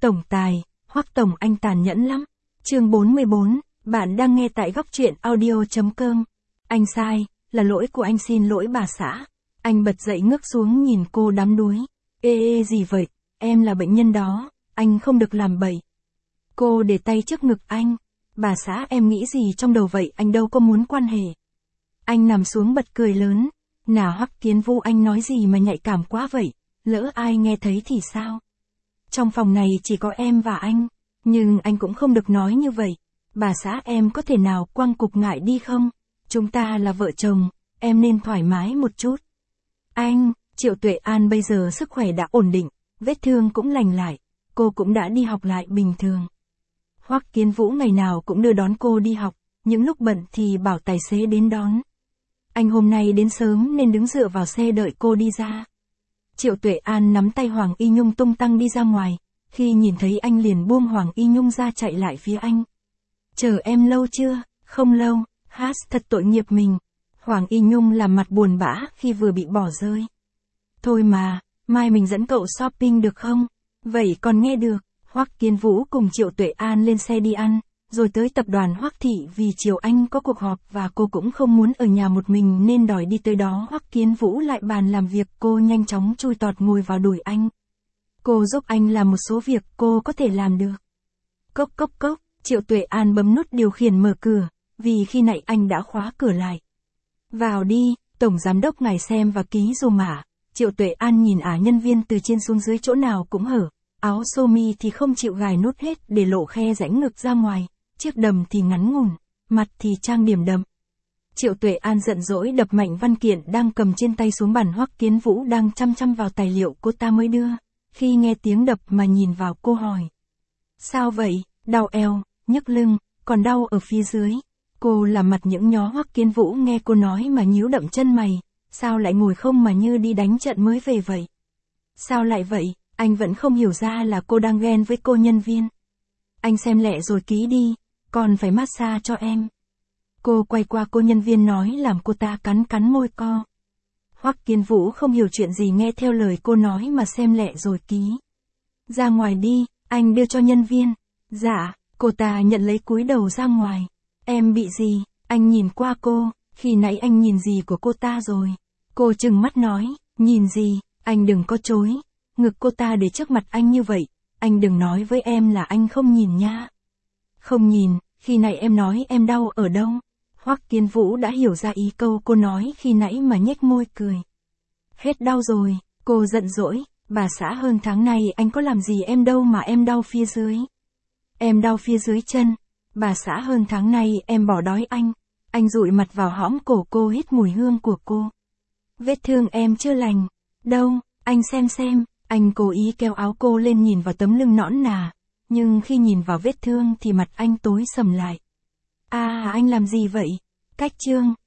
Tổng tài, Hoắc Tổng anh tàn nhẫn lắm. Chương 44, bạn đang nghe tại góc truyện audio.com. Anh sai, là lỗi của anh, xin lỗi bà xã. Anh bật dậy ngước xuống nhìn cô đắm đuối. Ê gì vậy, em là bệnh nhân đó, anh không được làm bậy. Cô để tay trước ngực anh. Bà xã em nghĩ gì trong đầu vậy, anh đâu có muốn quan hệ. Anh nằm xuống bật cười lớn. Nào Hoắc Kiến Vũ, anh nói gì mà nhạy cảm quá vậy, lỡ ai nghe thấy thì sao? Trong phòng này chỉ có em và anh, nhưng anh cũng không được nói như vậy. Bà xã em có thể nào quăng cục ngại đi không? Chúng ta là vợ chồng, em nên thoải mái một chút. Anh, Triệu Tuệ An bây giờ sức khỏe đã ổn định, vết thương cũng lành lại, cô cũng đã đi học lại bình thường. Hoắc Kiến Vũ ngày nào cũng đưa đón cô đi học, những lúc bận thì bảo tài xế đến đón. Anh hôm nay đến sớm nên đứng dựa vào xe đợi cô đi ra. Triệu Tuệ An nắm tay Hoàng Y Nhung tung tăng đi ra ngoài, khi nhìn thấy anh liền buông Hoàng Y Nhung ra chạy lại phía anh. Chờ em lâu chưa? Không lâu, hát thật tội nghiệp mình. Hoàng Y Nhung làm mặt buồn bã khi vừa bị bỏ rơi. Thôi mà, mai mình dẫn cậu shopping được không? Vậy còn nghe được. Hoắc Kiến Vũ cùng Triệu Tuệ An lên xe đi ăn, rồi tới tập đoàn Hoắc Thị vì chiều anh có cuộc họp và cô cũng không muốn ở nhà một mình nên đòi đi tới đó. Hoắc Kiến Vũ lại bàn làm việc, cô nhanh chóng chui tọt ngồi vào đùi anh. Cô giúp anh làm một số việc cô có thể làm được. Cốc cốc cốc, Triệu Tuệ An bấm nút điều khiển mở cửa, vì khi nãy anh đã khóa cửa lại. Vào đi, Tổng Giám đốc ngài xem và ký dùm ạ. Triệu Tuệ An nhìn nhân viên từ trên xuống dưới chỗ nào cũng hở. Áo sơ mi thì không chịu gài nút hết để lộ khe rãnh ngực ra ngoài, chiếc đầm thì ngắn ngủn, mặt thì trang điểm đậm. Triệu Tuệ An giận dỗi đập mạnh văn kiện đang cầm trên tay xuống bàn. Hoắc Kiến Vũ đang chăm chăm vào tài liệu cô ta mới đưa, khi nghe tiếng đập mà nhìn vào cô hỏi. Sao vậy, đau eo, nhức lưng, còn đau ở phía dưới. Cô làm mặt những nhó. Hoắc Kiến Vũ nghe cô nói mà nhíu đậm chân mày, sao lại ngồi không mà như đi đánh trận mới về vậy? Sao lại vậy? Anh vẫn không hiểu ra là cô đang ghen với cô nhân viên. Anh xem lẹ rồi ký đi, còn phải massage cho em. Cô quay qua cô nhân viên nói làm cô ta cắn cắn môi co. Hoắc Kiến Vũ không hiểu chuyện gì nghe theo lời cô nói mà xem lẹ rồi ký. Ra ngoài đi, anh đưa cho nhân viên. Dạ, cô ta nhận lấy cúi đầu ra ngoài. Em bị gì? Anh nhìn qua cô, khi nãy anh nhìn gì của cô ta rồi? Cô trừng mắt nói, nhìn gì, anh đừng có chối. Ngực cô ta để trước mặt anh như vậy, anh đừng nói với em là anh không nhìn nha. Không nhìn, khi nãy em nói em đau ở đâu? Hoắc Kiến Vũ đã hiểu ra ý câu cô nói khi nãy mà nhếch môi cười. Hết đau rồi, cô giận dỗi, bà xã hơn tháng này anh có làm gì em đâu mà em đau phía dưới. Em đau phía dưới chân, bà xã hơn tháng này em bỏ đói anh dụi mặt vào hõm cổ cô hít mùi hương của cô. Vết thương em chưa lành, đâu, anh xem. Anh cố ý kéo áo cô lên nhìn vào tấm lưng nõn nà, nhưng khi nhìn vào vết thương thì mặt anh tối sầm lại. Anh làm gì vậy? Cách trương,